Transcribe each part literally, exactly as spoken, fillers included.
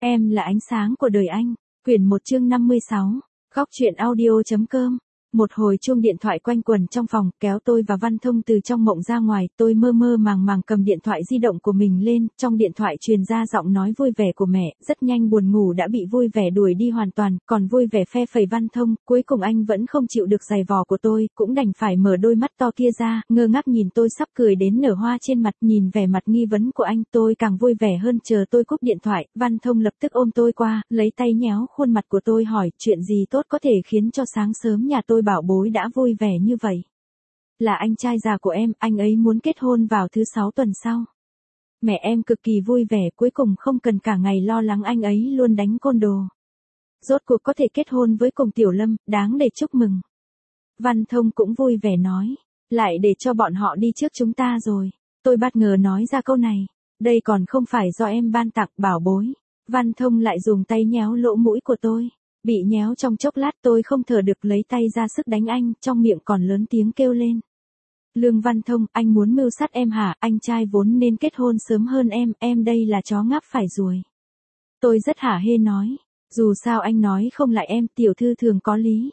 Em là ánh sáng của đời anh. Quyển một chương năm mươi sáu. Góc truyện audio.com. Một hồi chuông điện thoại quanh quẩn trong phòng, kéo tôi và Văn Thông từ trong mộng ra ngoài, tôi mơ mơ màng màng cầm điện thoại di động của mình lên, trong điện thoại truyền ra giọng nói vui vẻ của mẹ, rất nhanh buồn ngủ đã bị vui vẻ đuổi đi hoàn toàn, còn vui vẻ phe phẩy Văn Thông, cuối cùng anh vẫn không chịu được giày vò của tôi, cũng đành phải mở đôi mắt to kia ra, ngơ ngác nhìn tôi sắp cười đến nở hoa trên mặt, nhìn vẻ mặt nghi vấn của anh, tôi càng vui vẻ hơn. Chờ tôi cúp điện thoại, Văn Thông lập tức ôm tôi qua, lấy tay nhéo khuôn mặt của tôi hỏi, chuyện gì tốt có thể khiến cho sáng sớm nhà tôi bảo bối đã vui vẻ như vậy? Là anh trai già của em, anh ấy muốn kết hôn vào thứ sáu tuần sau. Mẹ em cực kỳ vui vẻ, cuối cùng không cần cả ngày lo lắng anh ấy luôn đánh côn đồ. Rốt cuộc có thể kết hôn với cùng Tiểu Lâm, đáng để chúc mừng. Văn Thông cũng vui vẻ nói, lại để cho bọn họ đi trước chúng ta rồi. Tôi bất ngờ nói ra câu này, đây còn không phải do em ban tặng bảo bối. Văn Thông lại dùng tay nhéo lỗ mũi của tôi. Bị nhéo trong chốc lát tôi không thở được lấy tay ra sức đánh anh, trong miệng còn lớn tiếng kêu lên. Lương Văn Thông, anh muốn mưu sát em hả? Anh trai vốn nên kết hôn sớm hơn em, em đây là chó ngáp phải ruồi. Tôi rất hả hê nói, dù sao anh nói không lại em, tiểu thư thường có lý.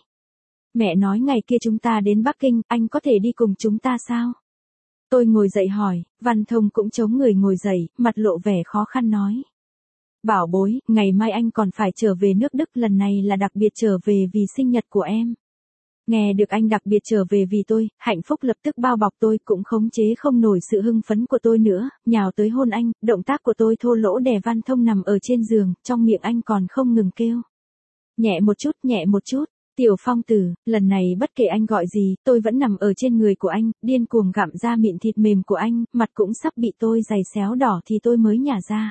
Mẹ nói ngày kia chúng ta đến Bắc Kinh, anh có thể đi cùng chúng ta sao? Tôi ngồi dậy hỏi, Văn Thông cũng chống người ngồi dậy, mặt lộ vẻ khó khăn nói. Bảo bối, ngày mai anh còn phải trở về nước Đức, lần này là đặc biệt trở về vì sinh nhật của em. Nghe được anh đặc biệt trở về vì tôi, hạnh phúc lập tức bao bọc tôi, cũng khống chế không nổi sự hưng phấn của tôi nữa, nhào tới hôn anh, động tác của tôi thô lỗ đè Văn Thông nằm ở trên giường, trong miệng anh còn không ngừng kêu. Nhẹ một chút, nhẹ một chút, Tiểu Phong tử, lần này bất kể anh gọi gì, tôi vẫn nằm ở trên người của anh, điên cuồng gặm ra mịn thịt mềm của anh, mặt cũng sắp bị tôi giày xéo đỏ thì tôi mới nhả ra.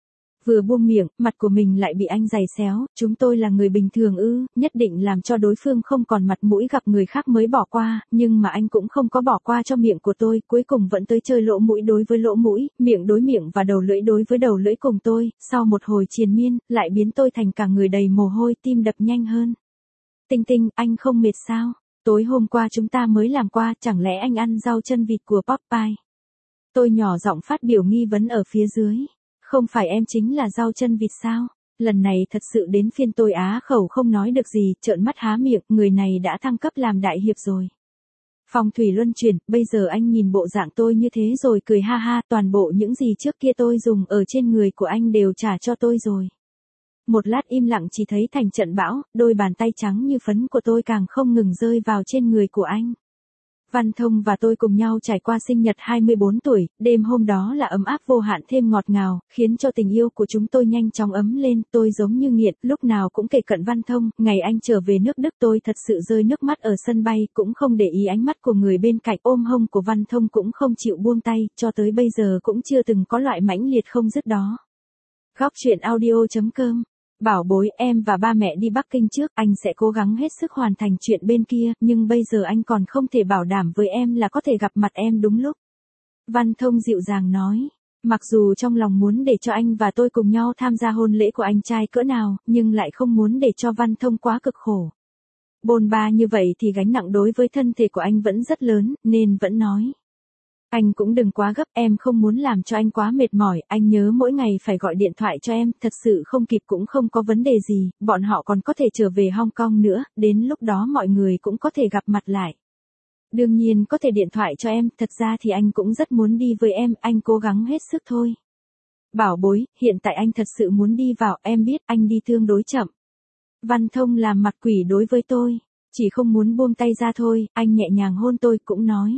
Vừa buông miệng, mặt của mình lại bị anh giày xéo, chúng tôi là người bình thường ư, nhất định làm cho đối phương không còn mặt mũi gặp người khác mới bỏ qua, nhưng mà anh cũng không có bỏ qua cho miệng của tôi, cuối cùng vẫn tới chơi lỗ mũi đối với lỗ mũi, miệng đối miệng và đầu lưỡi đối với đầu lưỡi cùng tôi, sau một hồi triền miên, lại biến tôi thành cả người đầy mồ hôi, tim đập nhanh hơn. Tinh Tinh, anh không mệt sao? Tối hôm qua chúng ta mới làm qua, chẳng lẽ anh ăn rau chân vịt của Popeye? Tôi nhỏ giọng phát biểu nghi vấn ở phía dưới. Không phải em chính là rau chân vịt sao? Lần này thật sự đến phiên tôi á khẩu không nói được gì, trợn mắt há miệng, người này đã thăng cấp làm đại hiệp rồi. Phong thủy luân chuyển, bây giờ anh nhìn bộ dạng tôi như thế rồi cười ha ha, toàn bộ những gì trước kia tôi dùng ở trên người của anh đều trả cho tôi rồi. Một lát im lặng chỉ thấy thành trận bão, đôi bàn tay trắng như phấn của tôi càng không ngừng rơi vào trên người của anh. Văn Thông và tôi cùng nhau trải qua sinh nhật hai mươi bốn tuổi, đêm hôm đó là ấm áp vô hạn thêm ngọt ngào, khiến cho tình yêu của chúng tôi nhanh chóng ấm lên, tôi giống như nghiện, lúc nào cũng kề cận Văn Thông, ngày anh trở về nước Đức tôi thật sự rơi nước mắt ở sân bay, cũng không để ý ánh mắt của người bên cạnh, ôm hông của Văn Thông cũng không chịu buông tay, cho tới bây giờ cũng chưa từng có loại mãnh liệt không dứt đó. Góc truyện audio.com. Bảo bối, em và ba mẹ đi Bắc Kinh trước, anh sẽ cố gắng hết sức hoàn thành chuyện bên kia, nhưng bây giờ anh còn không thể bảo đảm với em là có thể gặp mặt em đúng lúc. Văn Thông dịu dàng nói, mặc dù trong lòng muốn để cho anh và tôi cùng nhau tham gia hôn lễ của anh trai cỡ nào, nhưng lại không muốn để cho Văn Thông quá cực khổ. Bôn ba như vậy thì gánh nặng đối với thân thể của anh vẫn rất lớn, nên vẫn nói. Anh cũng đừng quá gấp, em không muốn làm cho anh quá mệt mỏi, anh nhớ mỗi ngày phải gọi điện thoại cho em, thật sự không kịp cũng không có vấn đề gì, bọn họ còn có thể trở về Hong Kong nữa, đến lúc đó mọi người cũng có thể gặp mặt lại. Đương nhiên có thể điện thoại cho em, thật ra thì anh cũng rất muốn đi với em, anh cố gắng hết sức thôi. Bảo bối, hiện tại anh thật sự muốn đi vào, em biết anh đi tương đối chậm. Văn Thông làm mặt quỷ đối với tôi, chỉ không muốn buông tay ra thôi, anh nhẹ nhàng hôn tôi cũng nói.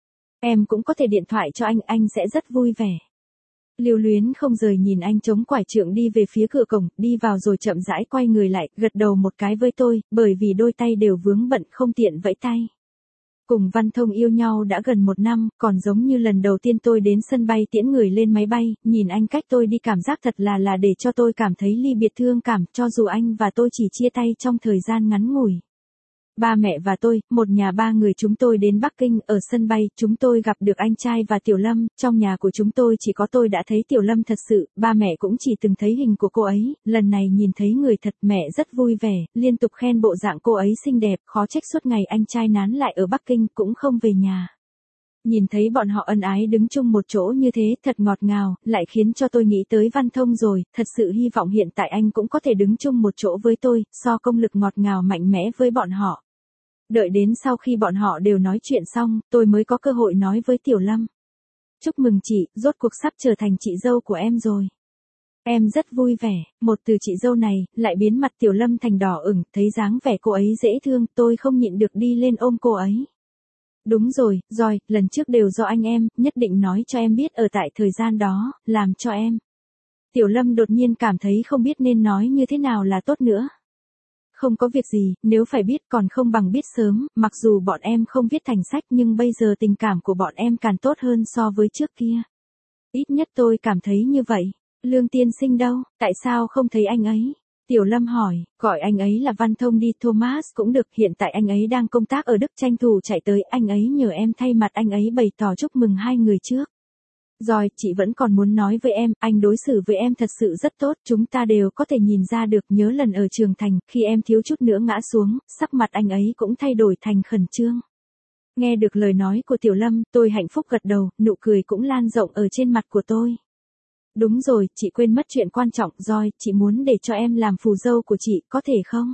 Em cũng có thể điện thoại cho anh, anh sẽ rất vui vẻ. Lưu luyến không rời nhìn anh chống quải trượng đi về phía cửa cổng, đi vào rồi chậm rãi quay người lại, gật đầu một cái với tôi, bởi vì đôi tay đều vướng bận không tiện vẫy tay. Cùng Văn Thông yêu nhau đã gần một năm, còn giống như lần đầu tiên tôi đến sân bay tiễn người lên máy bay, nhìn anh cách tôi đi cảm giác thật là là để cho tôi cảm thấy ly biệt thương cảm, cho dù anh và tôi chỉ chia tay trong thời gian ngắn ngủi. Ba mẹ và tôi, một nhà ba người chúng tôi đến Bắc Kinh, ở sân bay, chúng tôi gặp được anh trai và Tiểu Lâm, trong nhà của chúng tôi chỉ có tôi đã thấy Tiểu Lâm thật sự, ba mẹ cũng chỉ từng thấy hình của cô ấy, lần này nhìn thấy người thật mẹ rất vui vẻ, liên tục khen bộ dạng cô ấy xinh đẹp, khó trách suốt ngày anh trai nán lại ở Bắc Kinh cũng không về nhà. Nhìn thấy bọn họ ân ái đứng chung một chỗ như thế thật ngọt ngào, lại khiến cho tôi nghĩ tới Văn Thông rồi, thật sự hy vọng hiện tại anh cũng có thể đứng chung một chỗ với tôi, so công lực ngọt ngào mạnh mẽ với bọn họ. Đợi đến sau khi bọn họ đều nói chuyện xong, tôi mới có cơ hội nói với Tiểu Lâm. Chúc mừng chị, rốt cuộc sắp trở thành chị dâu của em rồi. Em rất vui vẻ, một từ chị dâu này, lại biến mặt Tiểu Lâm thành đỏ ửng, thấy dáng vẻ cô ấy dễ thương, tôi không nhịn được đi lên ôm cô ấy. Đúng rồi, rồi, lần trước đều do anh em, nhất định nói cho em biết ở tại thời gian đó, làm cho em. Tiểu Lâm đột nhiên cảm thấy không biết nên nói như thế nào là tốt nữa. Không có việc gì, nếu phải biết còn không bằng biết sớm, mặc dù bọn em không viết thành sách nhưng bây giờ tình cảm của bọn em càng tốt hơn so với trước kia. Ít nhất tôi cảm thấy như vậy. Lương tiên sinh đâu, tại sao không thấy anh ấy? Tiểu Lâm hỏi, gọi anh ấy là Văn Thông đi, Thomas cũng được, hiện tại anh ấy đang công tác ở Đức, tranh thủ chạy tới, anh ấy nhờ em thay mặt anh ấy bày tỏ chúc mừng hai người trước. Rồi, chị vẫn còn muốn nói với em, anh đối xử với em thật sự rất tốt, chúng ta đều có thể nhìn ra được, nhớ lần ở trường thành, khi em thiếu chút nữa ngã xuống, sắc mặt anh ấy cũng thay đổi thành khẩn trương. Nghe được lời nói của Tiểu Lâm, tôi hạnh phúc gật đầu, nụ cười cũng lan rộng ở trên mặt của tôi. Đúng rồi, chị quên mất chuyện quan trọng, rồi, chị muốn để cho em làm phù dâu của chị, có thể không?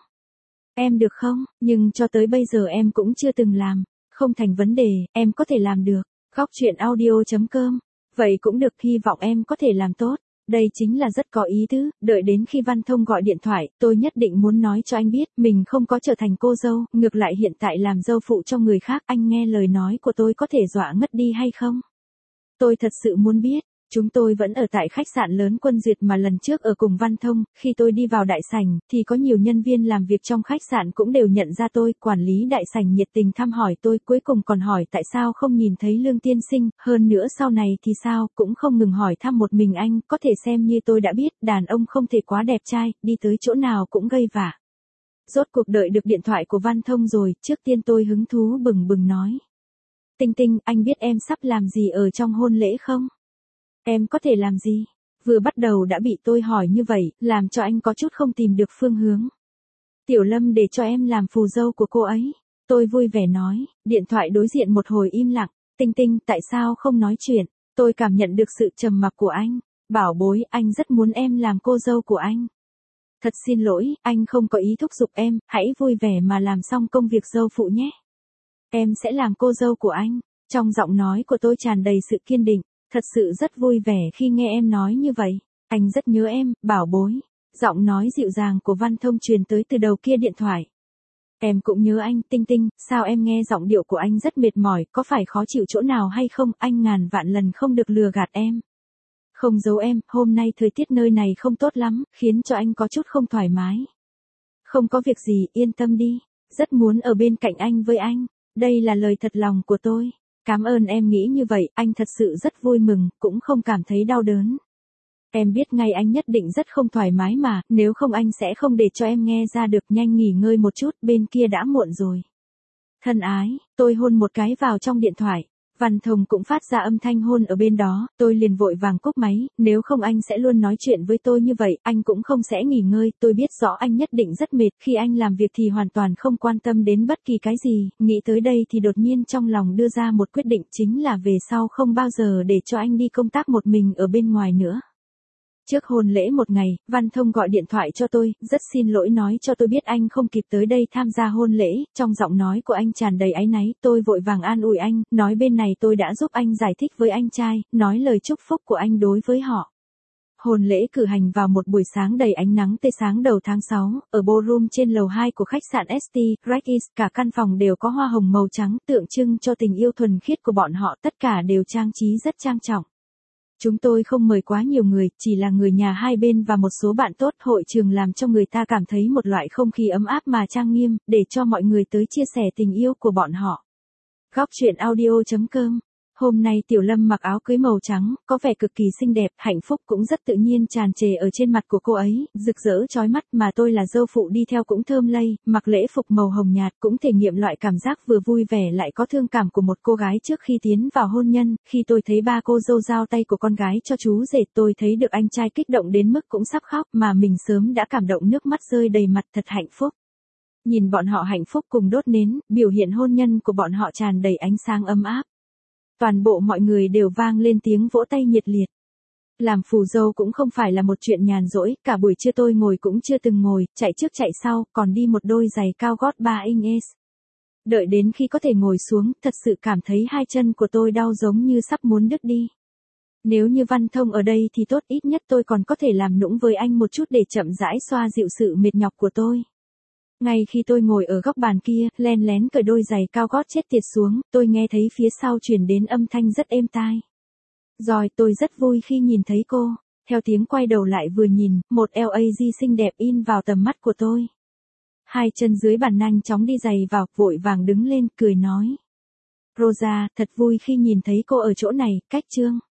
Em được không? Nhưng cho tới bây giờ em cũng chưa từng làm. Không thành vấn đề, em có thể làm được. Góc truyện audio chấm com. Vậy cũng được, hy vọng em có thể làm tốt. Đây chính là rất có ý tứ, đợi đến khi Văn Thông gọi điện thoại, tôi nhất định muốn nói cho anh biết, mình không có trở thành cô dâu, ngược lại hiện tại làm dâu phụ cho người khác, anh nghe lời nói của tôi có thể dọa ngất đi hay không? Tôi thật sự muốn biết. Chúng tôi vẫn ở tại khách sạn lớn Quân Duyệt mà lần trước ở cùng Văn Thông, khi tôi đi vào đại sảnh, thì có nhiều nhân viên làm việc trong khách sạn cũng đều nhận ra tôi, quản lý đại sảnh nhiệt tình thăm hỏi tôi, cuối cùng còn hỏi tại sao không nhìn thấy Lương tiên sinh, hơn nữa sau này thì sao, cũng không ngừng hỏi thăm một mình anh, có thể xem như tôi đã biết, đàn ông không thể quá đẹp trai, đi tới chỗ nào cũng gây vả. Rốt cuộc đợi được điện thoại của Văn Thông rồi, trước tiên tôi hứng thú bừng bừng nói. Tinh Tinh, anh biết em sắp làm gì ở trong hôn lễ không? Em có thể làm gì? Vừa bắt đầu đã bị tôi hỏi như vậy, làm cho anh có chút không tìm được phương hướng. Tiểu Lâm để cho em làm phù dâu của cô ấy. Tôi vui vẻ nói, điện thoại đối diện một hồi im lặng. Tinh Tinh, tại sao không nói chuyện? Tôi cảm nhận được sự trầm mặc của anh. Bảo bối, anh rất muốn em làm cô dâu của anh. Thật xin lỗi, anh không có ý thúc giục em, hãy vui vẻ mà làm xong công việc dâu phụ nhé. Em sẽ làm cô dâu của anh. Trong giọng nói của tôi tràn đầy sự kiên định. Thật sự rất vui vẻ khi nghe em nói như vậy. Anh rất nhớ em, bảo bối. Giọng nói dịu dàng của Văn Thông truyền tới từ đầu kia điện thoại. Em cũng nhớ anh, Tinh Tinh, sao em nghe giọng điệu của anh rất mệt mỏi, có phải khó chịu chỗ nào hay không, anh ngàn vạn lần không được lừa gạt em. Không giấu em, hôm nay thời tiết nơi này không tốt lắm, khiến cho anh có chút không thoải mái. Không có việc gì, yên tâm đi, rất muốn ở bên cạnh anh với anh, đây là lời thật lòng của tôi. Cảm ơn em nghĩ như vậy, anh thật sự rất vui mừng, cũng không cảm thấy đau đớn. Em biết ngay anh nhất định rất không thoải mái mà, nếu không anh sẽ không để cho em nghe ra được, nhanh nghỉ ngơi một chút, bên kia đã muộn rồi. Thân ái, tôi hôn một cái vào trong điện thoại. Văn Thông cũng phát ra âm thanh hôn ở bên đó, tôi liền vội vàng cúp máy, nếu không anh sẽ luôn nói chuyện với tôi như vậy, anh cũng không sẽ nghỉ ngơi, tôi biết rõ anh nhất định rất mệt, khi anh làm việc thì hoàn toàn không quan tâm đến bất kỳ cái gì, nghĩ tới đây thì đột nhiên trong lòng đưa ra một quyết định, chính là về sau không bao giờ để cho anh đi công tác một mình ở bên ngoài nữa. Trước hôn lễ một ngày, Văn Thông gọi điện thoại cho tôi, rất xin lỗi nói cho tôi biết anh không kịp tới đây tham gia hôn lễ, trong giọng nói của anh tràn đầy áy náy, tôi vội vàng an ủi anh, nói bên này tôi đã giúp anh giải thích với anh trai, nói lời chúc phúc của anh đối với họ. Hôn lễ cử hành vào một buổi sáng đầy ánh nắng tươi sáng đầu tháng sáu, ở ballroom trên lầu hai của khách sạn ét tê, Great, cả căn phòng đều có hoa hồng màu trắng tượng trưng cho tình yêu thuần khiết của bọn họ, tất cả đều trang trí rất trang trọng. Chúng tôi không mời quá nhiều người, chỉ là người nhà hai bên và một số bạn tốt, hội trường làm cho người ta cảm thấy một loại không khí ấm áp mà trang nghiêm, để cho mọi người tới chia sẻ tình yêu của bọn họ. Góc truyện audio chấm com. Hôm nay Tiểu Lâm mặc áo cưới màu trắng, có vẻ cực kỳ xinh đẹp, hạnh phúc cũng rất tự nhiên tràn trề ở trên mặt của cô ấy, rực rỡ chói mắt, mà tôi là dâu phụ đi theo cũng thơm lây, mặc lễ phục màu hồng nhạt cũng thể nghiệm loại cảm giác vừa vui vẻ lại có thương cảm của một cô gái trước khi tiến vào hôn nhân. Khi tôi thấy ba cô dâu giao tay của con gái cho chú rể, tôi thấy được anh trai kích động đến mức cũng sắp khóc, mà mình sớm đã cảm động nước mắt rơi đầy mặt, thật hạnh phúc. Nhìn bọn họ hạnh phúc cùng đốt nến, biểu hiện hôn nhân của bọn họ tràn đầy ánh sáng ấm áp. Toàn bộ mọi người đều vang lên tiếng vỗ tay nhiệt liệt. Làm phù dâu cũng không phải là một chuyện nhàn rỗi, cả buổi trưa tôi ngồi cũng chưa từng ngồi, chạy trước chạy sau, còn đi một đôi giày cao gót ba inch. Đợi đến khi có thể ngồi xuống, thật sự cảm thấy hai chân của tôi đau giống như sắp muốn đứt đi. Nếu như Văn Thông ở đây thì tốt, ít nhất tôi còn có thể làm nũng với anh một chút để chậm rãi xoa dịu sự mệt nhọc của tôi. Ngay khi tôi ngồi ở góc bàn kia, len lén cởi đôi giày cao gót chết tiệt xuống, tôi nghe thấy phía sau truyền đến âm thanh rất êm tai. Rồi tôi rất vui khi nhìn thấy cô. Theo tiếng quay đầu lại vừa nhìn, một lờ a giê xinh đẹp in vào tầm mắt của tôi. Hai chân dưới bàn nhanh chóng đi giày vào, vội vàng đứng lên, cười nói. Rosa, thật vui khi nhìn thấy cô ở chỗ này, cách Trương.